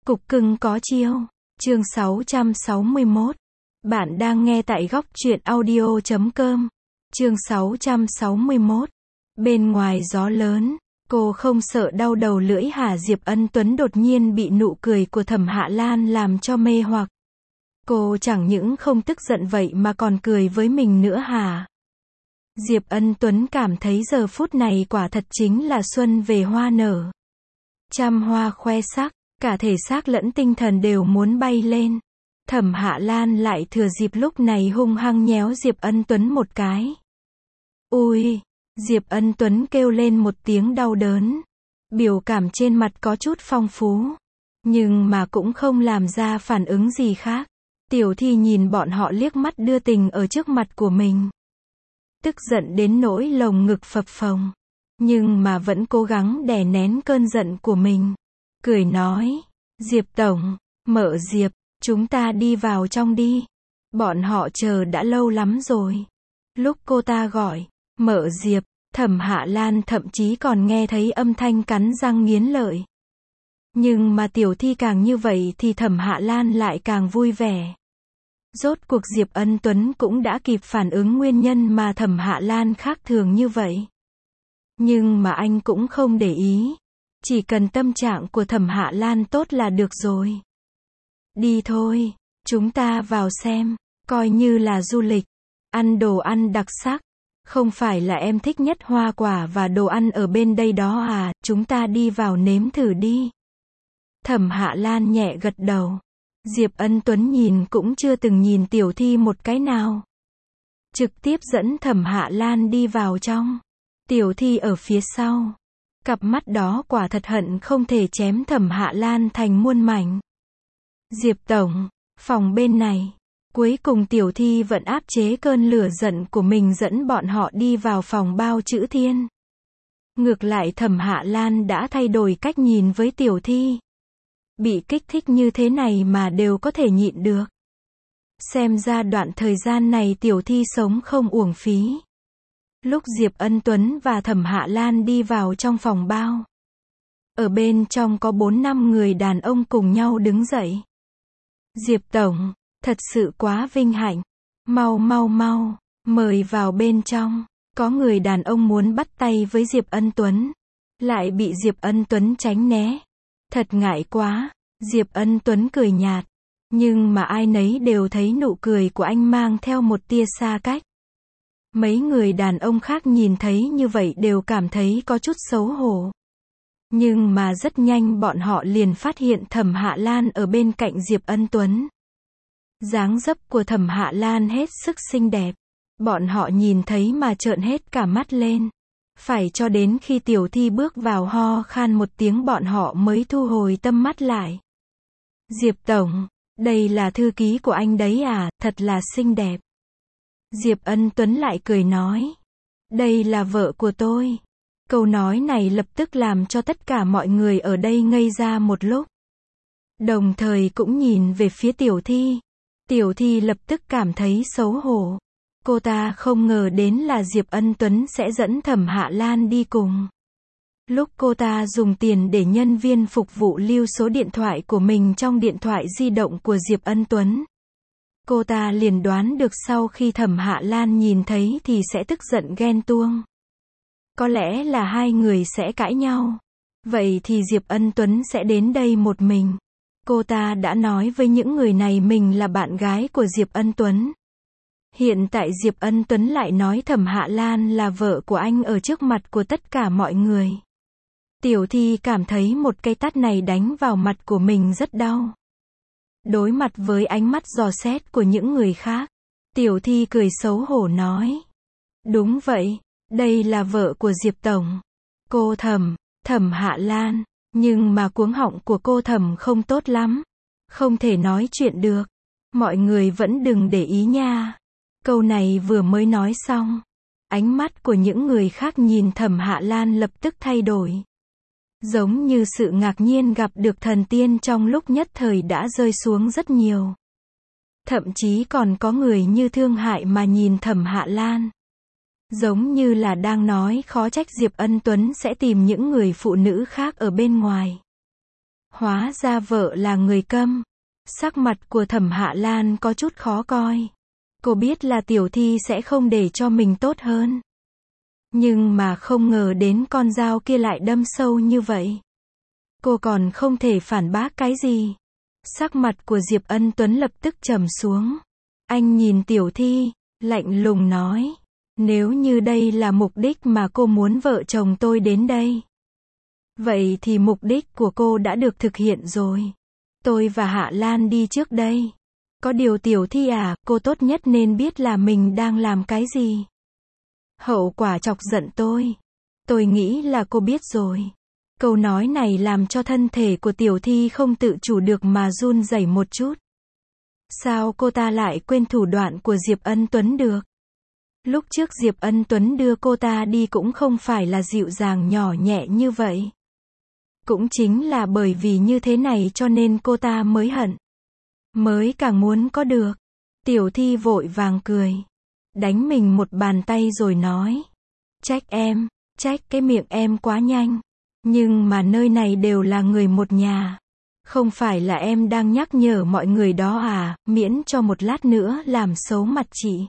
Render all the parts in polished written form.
Cục cưng có chiêu. Chương 661. Bạn đang nghe tại góc truyện audio.com. Chương 661. Bên ngoài gió lớn, cô không sợ đau đầu lưỡi hả? Diệp Ân Tuấn đột nhiên bị nụ cười của Thẩm Hạ Lan làm cho mê hoặc. Cô chẳng những không tức giận vậy mà còn cười với mình nữa hả? Diệp Ân Tuấn cảm thấy giờ phút này quả thật chính là xuân về hoa nở. Trăm hoa khoe sắc, cả thể xác lẫn tinh thần đều muốn bay lên. Thẩm Hạ Lan lại thừa dịp lúc này hung hăng nhéo Diệp Ân Tuấn một cái. Ui! Diệp Ân Tuấn kêu lên một tiếng đau đớn. Biểu cảm trên mặt có chút phong phú. Nhưng mà cũng không làm ra phản ứng gì khác. Tiểu Thi nhìn bọn họ liếc mắt đưa tình ở trước mặt của mình. Tức giận đến nỗi lồng ngực phập phồng. Nhưng mà vẫn cố gắng đè nén cơn giận của mình. Cười nói, Diệp Tổng, Mợ Diệp, chúng ta đi vào trong đi. Bọn họ chờ đã lâu lắm rồi. Lúc cô ta gọi, Mợ Diệp, Thẩm Hạ Lan thậm chí còn nghe thấy âm thanh cắn răng nghiến lợi. Nhưng mà Tiểu Thi càng như vậy thì Thẩm Hạ Lan lại càng vui vẻ. Rốt cuộc Diệp Ân Tuấn cũng đã kịp phản ứng nguyên nhân mà Thẩm Hạ Lan khác thường như vậy. Nhưng mà anh cũng không để ý. Chỉ cần tâm trạng của Thẩm Hạ Lan tốt là được rồi. Đi thôi, chúng ta vào xem, coi như là du lịch. Ăn đồ ăn đặc sắc. Không phải là em thích nhất hoa quả và đồ ăn ở bên đây đó à, chúng ta đi vào nếm thử đi. Thẩm Hạ Lan nhẹ gật đầu. Diệp Ân Tuấn nhìn cũng chưa từng nhìn Tiểu Thi một cái nào. Trực tiếp dẫn Thẩm Hạ Lan đi vào trong. Tiểu Thi ở phía sau. Cặp mắt đó quả thật hận không thể chém Thẩm Hạ Lan thành muôn mảnh. Diệp Tổng, phòng bên này. Cuối cùng Tiểu Thi vẫn áp chế cơn lửa giận của mình dẫn bọn họ đi vào phòng bao chữ thiên. Ngược lại Thẩm Hạ Lan đã thay đổi cách nhìn với Tiểu Thi. Bị kích thích như thế này mà đều có thể nhịn được. Xem ra đoạn thời gian này Tiểu Thi sống không uổng phí. Lúc Diệp Ân Tuấn và Thẩm Hạ Lan đi vào trong phòng bao. Ở bên trong có 4-5 người đàn ông cùng nhau đứng dậy. Diệp Tổng, thật sự quá vinh hạnh. Mau, mời vào bên trong. Có người đàn ông muốn bắt tay với Diệp Ân Tuấn. Lại bị Diệp Ân Tuấn tránh né. Thật ngại quá. Diệp Ân Tuấn cười nhạt. Nhưng mà ai nấy đều thấy nụ cười của anh mang theo một tia xa cách. Mấy người đàn ông khác nhìn thấy như vậy đều cảm thấy có chút xấu hổ. Nhưng mà rất nhanh bọn họ liền phát hiện Thẩm Hạ Lan ở bên cạnh Diệp Ân Tuấn. Dáng dấp của Thẩm Hạ Lan hết sức xinh đẹp. Bọn họ nhìn thấy mà trợn hết cả mắt lên. Phải cho đến khi Tiểu Thi bước vào ho khan một tiếng bọn họ mới thu hồi tâm mắt lại. Diệp Tổng, đây là thư ký của anh đấy à, thật là xinh đẹp. Diệp Ân Tuấn lại cười nói. Đây là vợ của tôi. Câu nói này lập tức làm cho tất cả mọi người ở đây ngây ra một lúc. Đồng thời cũng nhìn về phía Tiểu Thi. Tiểu Thi lập tức cảm thấy xấu hổ. Cô ta không ngờ đến là Diệp Ân Tuấn sẽ dẫn Thẩm Hạ Lan đi cùng. Lúc cô ta dùng tiền để nhân viên phục vụ lưu số điện thoại của mình trong điện thoại di động của Diệp Ân Tuấn. Cô ta liền đoán được sau khi Thẩm Hạ Lan nhìn thấy thì sẽ tức giận ghen tuông. Có lẽ là hai người sẽ cãi nhau. Vậy thì Diệp Ân Tuấn sẽ đến đây một mình. Cô ta đã nói với những người này mình là bạn gái của Diệp Ân Tuấn. Hiện tại Diệp Ân Tuấn lại nói Thẩm Hạ Lan là vợ của anh ở trước mặt của tất cả mọi người. Tiểu Thi cảm thấy một cái tát này đánh vào mặt của mình rất đau. Đối mặt với ánh mắt dò xét của những người khác, Tiểu Thi cười xấu hổ nói. Đúng vậy, đây là vợ của Diệp Tổng. Cô Thẩm Hạ Lan, nhưng mà cuống họng của cô Thẩm không tốt lắm. Không thể nói chuyện được. Mọi người vẫn đừng để ý nha. Câu này vừa mới nói xong. Ánh mắt của những người khác nhìn Thẩm Hạ Lan lập tức thay đổi. Giống như sự ngạc nhiên gặp được thần tiên trong lúc nhất thời đã rơi xuống rất nhiều. Thậm chí còn có người như thương hại mà nhìn Thẩm Hạ Lan. Giống như là đang nói khó trách Diệp Ân Tuấn sẽ tìm những người phụ nữ khác ở bên ngoài. Hóa ra vợ là người câm. Sắc mặt của Thẩm Hạ Lan có chút khó coi. Cô biết là Tiểu Thi sẽ không để cho mình tốt hơn. Nhưng mà không ngờ đến con dao kia lại đâm sâu như vậy. Cô còn không thể phản bác cái gì. Sắc mặt của Diệp Ân Tuấn lập tức trầm xuống. Anh nhìn Tiểu Thi, lạnh lùng nói. Nếu như đây là mục đích mà cô muốn vợ chồng tôi đến đây, vậy thì mục đích của cô đã được thực hiện rồi. Tôi và Hạ Lan đi trước đây. Có điều Tiểu Thi à, cô tốt nhất nên biết là mình đang làm cái gì. Hậu quả chọc giận tôi. Tôi nghĩ là cô biết rồi. Câu nói này làm cho thân thể của Tiểu Thi không tự chủ được mà run rẩy một chút. Sao cô ta lại quên thủ đoạn của Diệp Ân Tuấn được? Lúc trước Diệp Ân Tuấn đưa cô ta đi cũng không phải là dịu dàng nhỏ nhẹ như vậy. Cũng chính là bởi vì như thế này cho nên cô ta mới hận. Mới càng muốn có được. Tiểu Thi vội vàng cười. Đánh mình một bàn tay rồi nói. Trách cái miệng em quá nhanh. Nhưng mà nơi này đều là người một nhà. Không phải là em đang nhắc nhở mọi người đó à, miễn cho một lát nữa làm xấu mặt chị.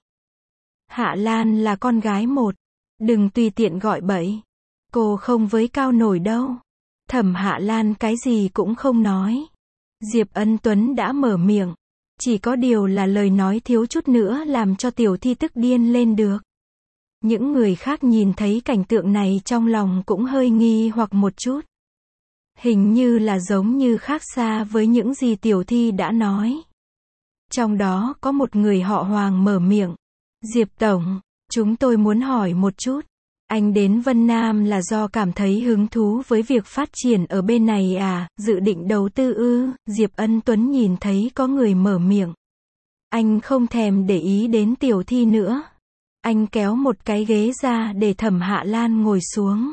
Hạ Lan là con gái một. Đừng tùy tiện gọi bậy. Cô không với cao nổi đâu. Thẩm Hạ Lan cái gì cũng không nói. Diệp Ân Tuấn đã mở miệng. Chỉ có điều là lời nói thiếu chút nữa làm cho Tiểu Thi tức điên lên được. Những người khác nhìn thấy cảnh tượng này trong lòng cũng hơi nghi hoặc một chút. Hình như là giống như khác xa với những gì Tiểu Thi đã nói. Trong đó có một người họ Hoàng mở miệng. Diệp Tổng, chúng tôi muốn hỏi một chút. Anh đến Vân Nam là do cảm thấy hứng thú với việc phát triển ở bên này à, dự định đầu tư ư? Diệp Ân Tuấn nhìn thấy có người mở miệng. Anh không thèm để ý đến Tiểu Thi nữa. Anh kéo một cái ghế ra để Thẩm Hạ Lan ngồi xuống.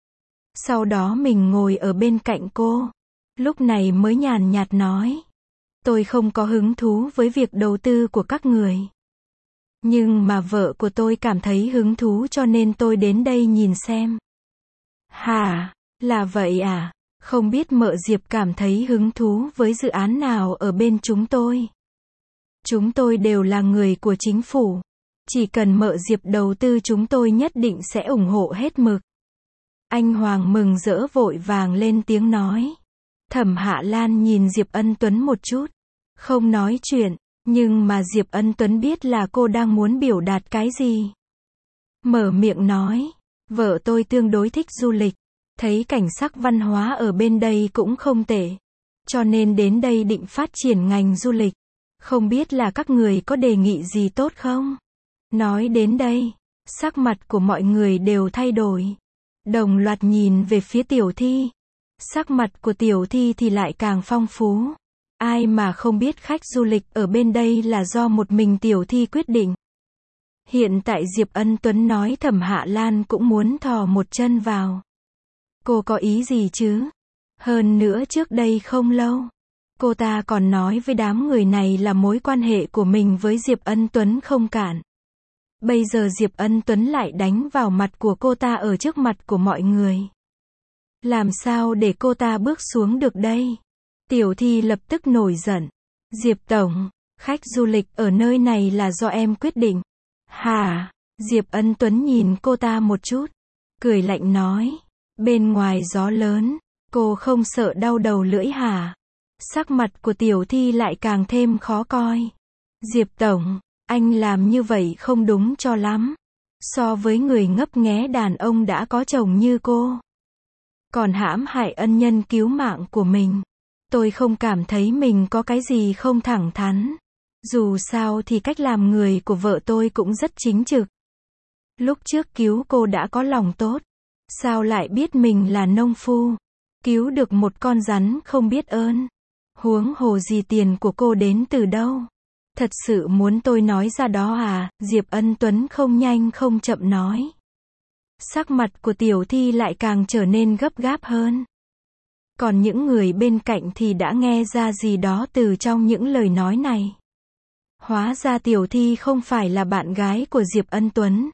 Sau đó mình ngồi ở bên cạnh cô. Lúc này mới nhàn nhạt nói. Tôi không có hứng thú với việc đầu tư của các người. Nhưng mà vợ của tôi cảm thấy hứng thú cho nên tôi đến đây nhìn xem. Hả, là vậy à? Không biết mợ Diệp cảm thấy hứng thú với dự án nào ở bên chúng tôi. Chúng tôi đều là người của chính phủ. Chỉ cần mợ Diệp đầu tư chúng tôi nhất định sẽ ủng hộ hết mực. Anh Hoàng mừng rỡ vội vàng lên tiếng nói. Thẩm Hạ Lan nhìn Diệp Ân Tuấn một chút. Không nói chuyện. Nhưng mà Diệp Ân Tuấn biết là cô đang muốn biểu đạt cái gì. Mở miệng nói. Vợ tôi tương đối thích du lịch. Thấy cảnh sắc văn hóa ở bên đây cũng không tệ. Cho nên đến đây định phát triển ngành du lịch. Không biết là các người có đề nghị gì tốt không? Nói đến đây, sắc mặt của mọi người đều thay đổi. Đồng loạt nhìn về phía Tiểu Thi. Sắc mặt của Tiểu Thi thì lại càng phong phú. Ai mà không biết khách du lịch ở bên đây là do một mình Tiểu Thi quyết định. Hiện tại Diệp Ân Tuấn nói Thẩm Hạ Lan cũng muốn thò một chân vào. Cô có ý gì chứ? Hơn nữa trước đây không lâu, cô ta còn nói với đám người này là mối quan hệ của mình với Diệp Ân Tuấn không cản. Bây giờ Diệp Ân Tuấn lại đánh vào mặt của cô ta ở trước mặt của mọi người. Làm sao để cô ta bước xuống được đây? Tiểu Thi lập tức nổi giận. Diệp Tổng, khách du lịch ở nơi này là do em quyết định. Hả? Diệp Ân Tuấn nhìn cô ta một chút. Cười lạnh nói. Bên ngoài gió lớn, cô không sợ đau đầu lưỡi hả? Sắc mặt của Tiểu Thi lại càng thêm khó coi. Diệp Tổng, anh làm như vậy không đúng cho lắm. So với người ngấp nghé đàn ông đã có chồng như cô, còn hãm hại ân nhân cứu mạng của mình. Tôi không cảm thấy mình có cái gì không thẳng thắn. Dù sao thì cách làm người của vợ tôi cũng rất chính trực. Lúc trước cứu cô đã có lòng tốt. Sao lại biết mình là nông phu? Cứu được một con rắn không biết ơn. Huống hồ gì tiền của cô đến từ đâu? Thật sự muốn tôi nói ra đó à? Diệp Ân Tuấn không nhanh không chậm nói. Sắc mặt của Tiểu Thi lại càng trở nên gấp gáp hơn. Còn những người bên cạnh thì đã nghe ra gì đó từ trong những lời nói này. Hóa ra Tiểu Thi không phải là bạn gái của Diệp Ân Tuấn,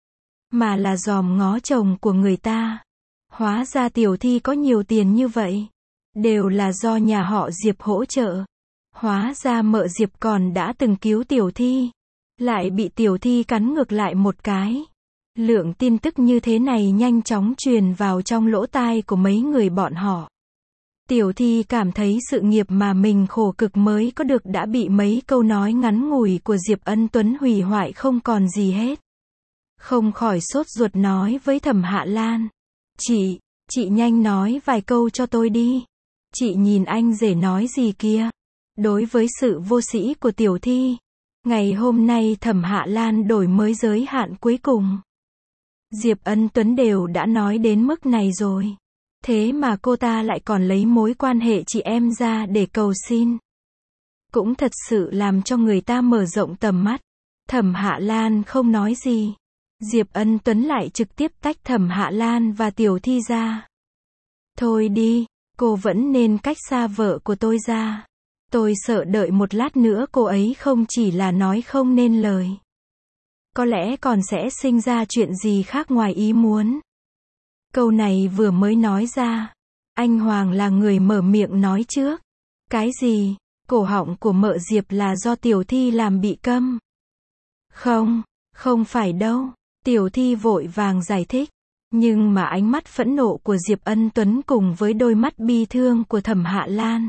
mà là dòm ngó chồng của người ta. Hóa ra Tiểu Thi có nhiều tiền như vậy. đều là do nhà họ Diệp hỗ trợ. Hóa ra mợ Diệp còn đã từng cứu Tiểu Thi, lại bị Tiểu Thi cắn ngược lại một cái. Lượng tin tức như thế này nhanh chóng truyền vào trong lỗ tai của mấy người bọn họ. Tiểu Thi cảm thấy sự nghiệp mà mình khổ cực mới có được đã bị mấy câu nói ngắn ngủi của Diệp Ân Tuấn hủy hoại không còn gì hết. Không khỏi sốt ruột nói với Thẩm Hạ Lan. Chị nhanh nói vài câu cho tôi đi. Chị nhìn anh rể nói gì kia. Đối với sự vô sĩ của Tiểu Thi, ngày hôm nay Thẩm Hạ Lan đổi mới giới hạn cuối cùng. Diệp Ân Tuấn đều đã nói đến mức này rồi. Thế mà cô ta lại còn lấy mối quan hệ chị em ra để cầu xin. Cũng thật sự làm cho người ta mở rộng tầm mắt. Thẩm Hạ Lan không nói gì. Diệp Ân Tuấn lại trực tiếp tách Thẩm Hạ Lan và Tiểu Thi ra. Thôi đi, cô vẫn nên cách xa vợ của tôi ra. Tôi sợ đợi một lát nữa cô ấy không chỉ là nói không nên lời, có lẽ còn sẽ sinh ra chuyện gì khác ngoài ý muốn. Câu này vừa mới nói ra, anh Hoàng là người mở miệng nói trước. Cái gì? Cổ họng của mợ Diệp là do Tiểu Thi làm bị câm. Không phải đâu. Tiểu Thi vội vàng giải thích. Nhưng mà ánh mắt phẫn nộ của Diệp Ân Tuấn cùng với đôi mắt bi thương của Thẩm Hạ Lan,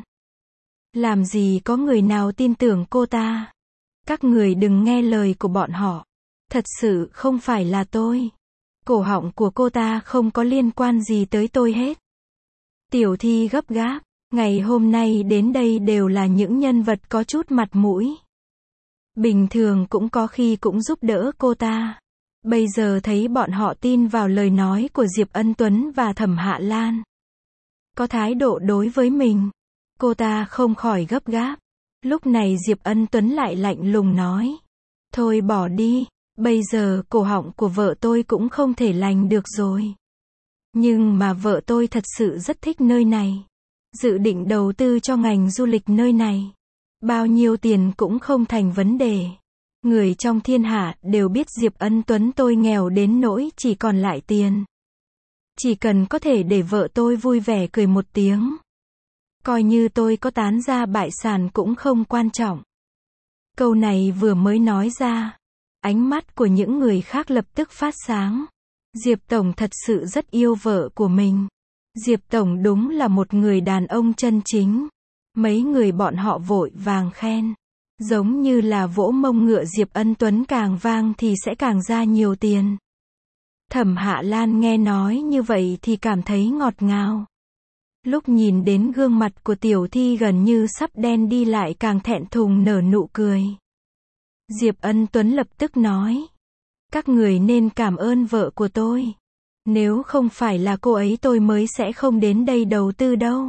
làm gì có người nào tin tưởng cô ta. Các người đừng nghe lời của bọn họ. Thật sự không phải là tôi. Cổ họng của cô ta không có liên quan gì tới tôi hết. Tiểu Thi gấp gáp. Ngày hôm nay đến đây đều là những nhân vật có chút mặt mũi. Bình thường cũng có khi cũng giúp đỡ cô ta. Bây giờ thấy bọn họ tin vào lời nói của Diệp Ân Tuấn và Thẩm Hạ Lan, có thái độ đối với mình, cô ta không khỏi gấp gáp. Lúc này Diệp Ân Tuấn lại lạnh lùng nói. Thôi bỏ đi, bây giờ cổ họng của vợ tôi cũng không thể lành được rồi. Nhưng mà vợ tôi thật sự rất thích nơi này. Dự định đầu tư cho ngành du lịch nơi này. Bao nhiêu tiền cũng không thành vấn đề. Người trong thiên hạ đều biết Diệp Ân Tuấn tôi nghèo đến nỗi chỉ còn lại tiền. Chỉ cần có thể để vợ tôi vui vẻ cười một tiếng, coi như tôi có tán gia bại sản cũng không quan trọng. Câu này vừa mới nói ra, ánh mắt của những người khác lập tức phát sáng. Diệp Tổng thật sự rất yêu vợ của mình. Diệp Tổng đúng là một người đàn ông chân chính. Mấy người bọn họ vội vàng khen. Giống như là vỗ mông ngựa Diệp Ân Tuấn càng vang thì sẽ càng ra nhiều tiền. Thẩm Hạ Lan nghe nói như vậy thì cảm thấy ngọt ngào. Lúc nhìn đến gương mặt của Tiểu Thi gần như sắp đen đi lại càng thẹn thùng nở nụ cười. Diệp Ân Tuấn lập tức nói. Các người nên cảm ơn vợ của tôi. Nếu không phải là cô ấy tôi mới sẽ không đến đây đầu tư đâu.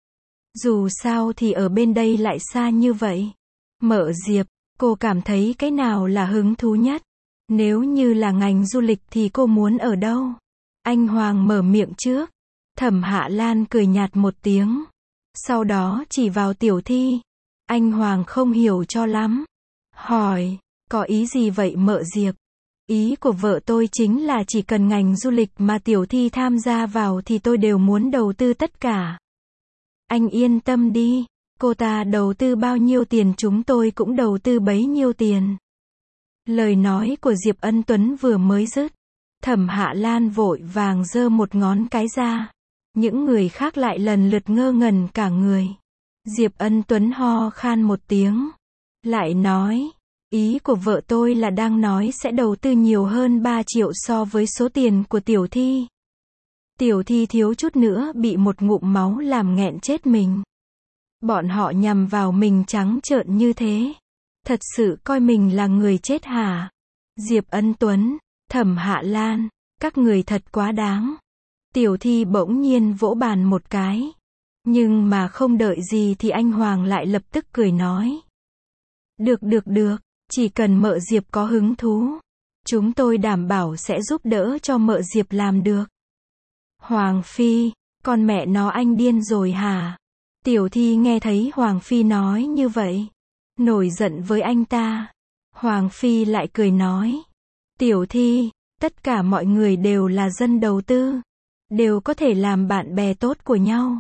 Dù sao thì ở bên đây lại xa như vậy. Mợ Diệp, cô cảm thấy cái nào là hứng thú nhất? Nếu như là ngành du lịch thì cô muốn ở đâu? Anh Hoàng mở miệng trước. Thẩm Hạ Lan cười nhạt một tiếng. Sau đó chỉ vào Tiểu Thi. Anh Hoàng không hiểu cho lắm. Hỏi, có ý gì vậy mợ Diệp? Ý của vợ tôi chính là chỉ cần ngành du lịch mà Tiểu Thi tham gia vào thì tôi đều muốn đầu tư tất cả. Anh yên tâm đi. Cô ta đầu tư bao nhiêu tiền chúng tôi cũng đầu tư bấy nhiêu tiền. Lời nói của Diệp Ân Tuấn vừa mới dứt, Thẩm Hạ Lan vội vàng giơ một ngón cái ra. Những người khác lại lần lượt ngơ ngẩn cả người. Diệp Ân Tuấn ho khan một tiếng. Lại nói, ý của vợ tôi là đang nói sẽ đầu tư nhiều hơn 3 triệu so với số tiền của Tiểu Thi. Tiểu Thi thiếu chút nữa bị một ngụm máu làm nghẹn chết mình. Bọn họ nhằm vào mình trắng trợn như thế. Thật sự coi mình là người chết hả? Diệp Ân Tuấn, Thẩm Hạ Lan, các người thật quá đáng. Tiểu Thi bỗng nhiên vỗ bàn một cái. Nhưng mà không đợi gì thì anh Hoàng lại lập tức cười nói. Được, chỉ cần mợ Diệp có hứng thú, chúng tôi đảm bảo sẽ giúp đỡ cho mợ Diệp làm được. Hoàng Phi, con mẹ nó anh điên rồi hả? Tiểu Thi nghe thấy Hoàng Phi nói như vậy, nổi giận với anh ta. Hoàng Phi lại cười nói. Tiểu Thi, tất cả mọi người đều là dân đầu tư, đều có thể làm bạn bè tốt của nhau.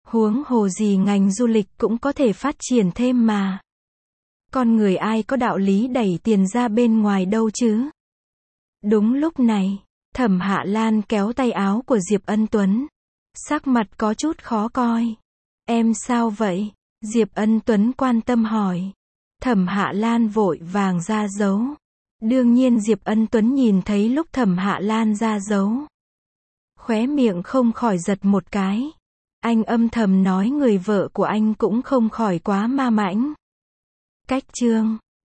Huống hồ gì ngành du lịch cũng có thể phát triển thêm mà. Con người ai có đạo lý đẩy tiền ra bên ngoài đâu chứ. Đúng lúc này, Thẩm Hạ Lan kéo tay áo của Diệp Ân Tuấn. Sắc mặt có chút khó coi. Em sao vậy? Diệp Ân Tuấn quan tâm hỏi. Thẩm Hạ Lan vội vàng ra dấu. Đương nhiên Diệp Ân Tuấn nhìn thấy lúc Thẩm Hạ Lan ra dấu. Khóe miệng không khỏi giật một cái. Anh âm thầm nói người vợ của anh cũng không khỏi quá ma mãnh. Cách chương